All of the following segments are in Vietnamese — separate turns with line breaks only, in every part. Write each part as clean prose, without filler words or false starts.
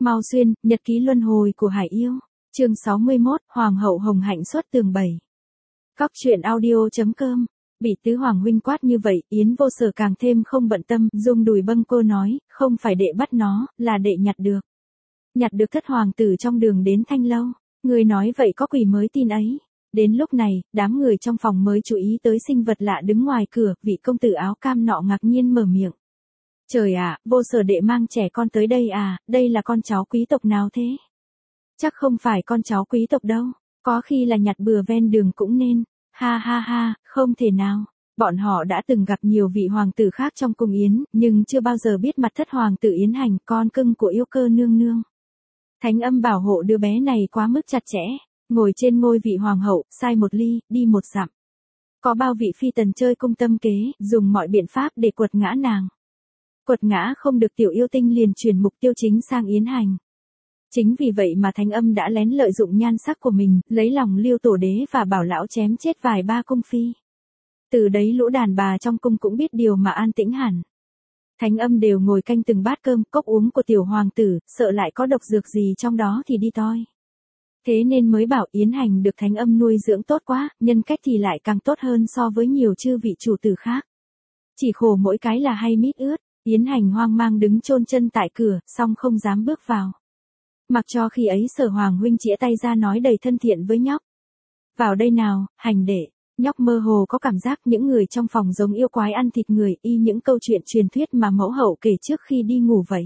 Mao Xuyên, Nhật ký luân hồi của Hải Yêu. Chương 61, Hoàng hậu Hồng Hạnh xuất tường 7. Cóc truyện audio.com. Bị tứ hoàng huynh quát như vậy, Yến Vô Sở càng thêm không bận tâm, rung đùi bâng cô nói, không phải đệ bắt nó, là đệ nhặt được. Nhặt được thất hoàng tử trong đường đến Thanh Lâu. Người nói vậy có quỷ mới tin ấy. Đến lúc này, đám người trong phòng mới chú ý tới sinh vật lạ đứng ngoài cửa, vị công tử áo cam nọ ngạc nhiên mở miệng. Trời ạ, Vô Sở đệ mang trẻ con tới đây à, đây là con cháu quý tộc nào thế? Chắc không phải con cháu quý tộc đâu, có khi là nhặt bừa ven đường cũng nên. Ha ha ha, không thể nào. Bọn họ đã từng gặp nhiều vị hoàng tử khác trong cung Yến, nhưng chưa bao giờ biết mặt thất hoàng tử Yến Hành, con cưng của Yêu Cơ nương nương. Thánh Âm bảo hộ đứa bé này quá mức chặt chẽ, ngồi trên ngôi vị hoàng hậu, sai một ly, đi một dặm. Có bao vị phi tần chơi cung tâm kế, dùng mọi biện pháp để quật ngã nàng. Quật ngã không được tiểu yêu tinh liền chuyển mục tiêu chính sang Yến Hành. Chính vì vậy mà Thánh Âm đã lén lợi dụng nhan sắc của mình, lấy lòng Liêu Tổ đế và Bảo lão chém chết vài ba cung phi. Từ đấy lũ đàn bà trong cung cũng biết điều mà an tĩnh hẳn. Thánh Âm đều ngồi canh từng bát cơm, cốc uống của tiểu hoàng tử, sợ lại có độc dược gì trong đó thì đi toi. Thế nên mới bảo Yến Hành được Thánh Âm nuôi dưỡng tốt quá, nhân cách thì lại càng tốt hơn so với nhiều chư vị chủ tử khác. Chỉ khổ mỗi cái là hay mít ướt, Yến Hành hoang mang đứng chôn chân tại cửa, song không dám bước vào. Mặc cho khi ấy Sở hoàng huynh chĩa tay ra nói đầy thân thiện với nhóc. Vào đây nào, Hành đệ. Nhóc mơ hồ có cảm giác những người trong phòng giống yêu quái ăn thịt người, y những câu chuyện truyền thuyết mà mẫu hậu kể trước khi đi ngủ vậy.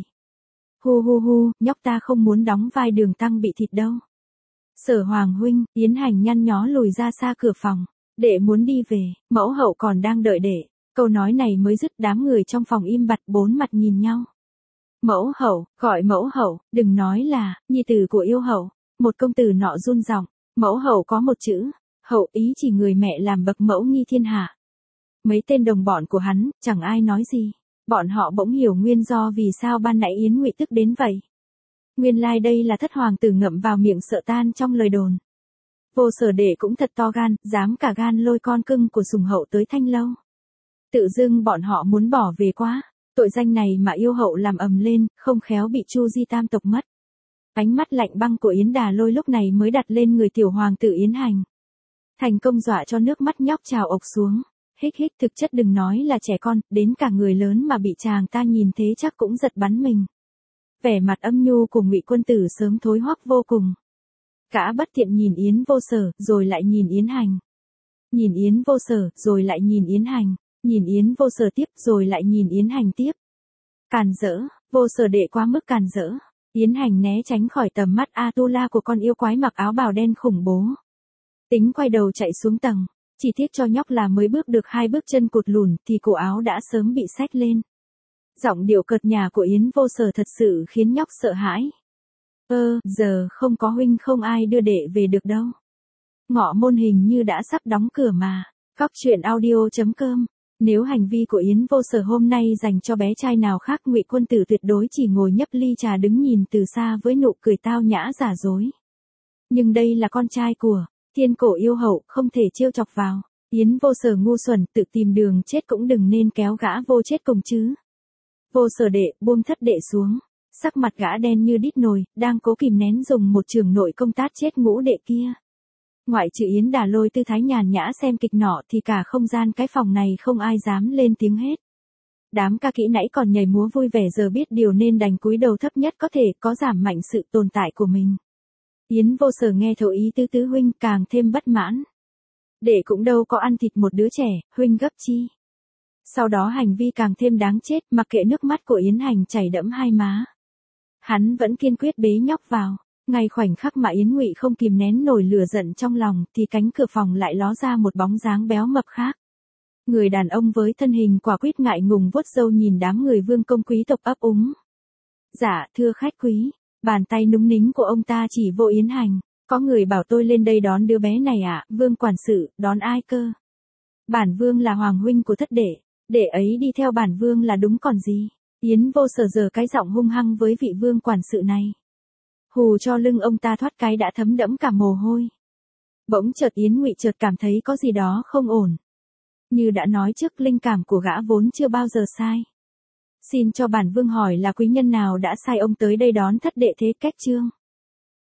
Hu hu hu, nhóc ta không muốn đóng vai Đường Tăng bị thịt đâu. Sở hoàng huynh, Yến Hành nhăn nhó lùi ra xa cửa phòng. Đệ muốn đi về, mẫu hậu còn đang đợi đệ. Câu nói này mới dứt, đám người trong phòng im bặt bốn mặt nhìn nhau. Mẫu hậu, gọi mẫu hậu, đừng nói là, nhi tử của yêu hậu. Một công tử nọ run giọng, mẫu hậu có một chữ, hậu ý chỉ người mẹ làm bậc mẫu nghi thiên hạ. Mấy tên đồng bọn của hắn, chẳng ai nói gì. Bọn họ bỗng hiểu nguyên do vì sao ban nãy Yến Ngụy tức đến vậy. Nguyên lai đây là thất hoàng tử ngậm vào miệng sợ tan trong lời đồn. Vô Sở đệ cũng thật to gan, dám cả gan lôi con cưng của sùng hậu tới Thanh Lâu. Tự dưng bọn họ muốn bỏ về quá. Tội danh này mà yêu hậu làm ầm lên, không khéo bị Chu Di tam tộc mất. Ánh mắt lạnh băng của Yến Đà Lôi lúc này mới đặt lên người tiểu hoàng tử Yến Hành. Thành công dọa cho nước mắt nhóc trào ộc xuống. Hích hích, thực chất đừng nói là trẻ con, đến cả người lớn mà bị chàng ta nhìn thế chắc cũng giật bắn mình. Vẻ mặt âm nhu của Ngụy quân tử sớm thối hoắc vô cùng. Gã bất tiện nhìn Yến Vô Sở, rồi lại nhìn Yến Hành. Nhìn Yến Vô Sở, rồi lại nhìn Yến Hành. Nhìn Yến Vô Sở tiếp, rồi lại nhìn Yến Hành tiếp. Càn rỡ, Vô Sở đệ quá mức càn rỡ. Yến Hành né tránh khỏi tầm mắt Atula của con yêu quái mặc áo bào đen khủng bố. Tính quay đầu chạy xuống tầng. Chỉ tiếc cho nhóc là mới bước được 2 bước chân cụt lùn thì cổ áo đã sớm bị xách lên. Giọng điệu cợt nhả của Yến Vô Sở thật sự khiến nhóc sợ hãi. Giờ không có huynh không ai đưa đệ về được đâu. Ngọ môn hình như đã sắp đóng cửa mà. Cóc truyện audio.com. Nếu hành vi của Yến Vô Sở hôm nay dành cho bé trai nào khác, Ngụy quân tử tuyệt đối chỉ ngồi nhấp ly trà đứng nhìn từ xa với nụ cười tao nhã giả dối. Nhưng đây là con trai của thiên cổ yêu hậu, không thể trêu chọc vào. Yến Vô Sở ngu xuẩn, tự tìm đường chết cũng đừng nên kéo gã vô chết cùng chứ. Vô Sở đệ, buông thất đệ xuống. Sắc mặt gã đen như đít nồi, đang cố kìm nén dùng một trường nội công tát chết ngũ đệ kia. Ngoại trừ Yến Đà Lôi tư thái nhàn nhã xem kịch nọ thì cả không gian cái phòng này không ai dám lên tiếng hết. Đám ca kỹ nãy còn nhảy múa vui vẻ giờ biết điều nên đành cúi đầu thấp nhất có thể, có giảm mạnh sự tồn tại của mình. Yến Vô Sở nghe thấu ý tứ huynh càng thêm bất mãn. Đệ cũng đâu có ăn thịt một đứa trẻ, huynh gấp chi. Sau đó hành vi càng thêm đáng chết, mặc kệ nước mắt của Yến Hành chảy đẫm hai má. Hắn vẫn kiên quyết bế nhóc vào. Ngay khoảnh khắc mà Yến Ngụy không kìm nén nổi lửa giận trong lòng thì cánh cửa phòng lại ló ra một bóng dáng béo mập khác. Người đàn ông với thân hình quả quýt ngại ngùng vuốt râu nhìn đám người vương công quý tộc ấp úng. Dạ, thưa khách quý. Bàn tay núng nính của ông ta chỉ vô Yến Hành. Có người bảo tôi lên đây đón đứa bé này ạ, vương quản sự, đón ai cơ? Bản vương là hoàng huynh của thất đệ. Đệ ấy đi theo bản vương là đúng còn gì. Yến Vô Sở giờ cái giọng hung hăng với vị vương quản sự này. Hù cho lưng ông ta thoát cái đã thấm đẫm cả mồ hôi. Bỗng chợt Yến Ngụy chợt cảm thấy có gì đó không ổn. Như đã nói trước, linh cảm của gã vốn chưa bao giờ sai. Xin cho bản vương hỏi là quý nhân nào đã sai ông tới đây đón thất đệ thế cách chương.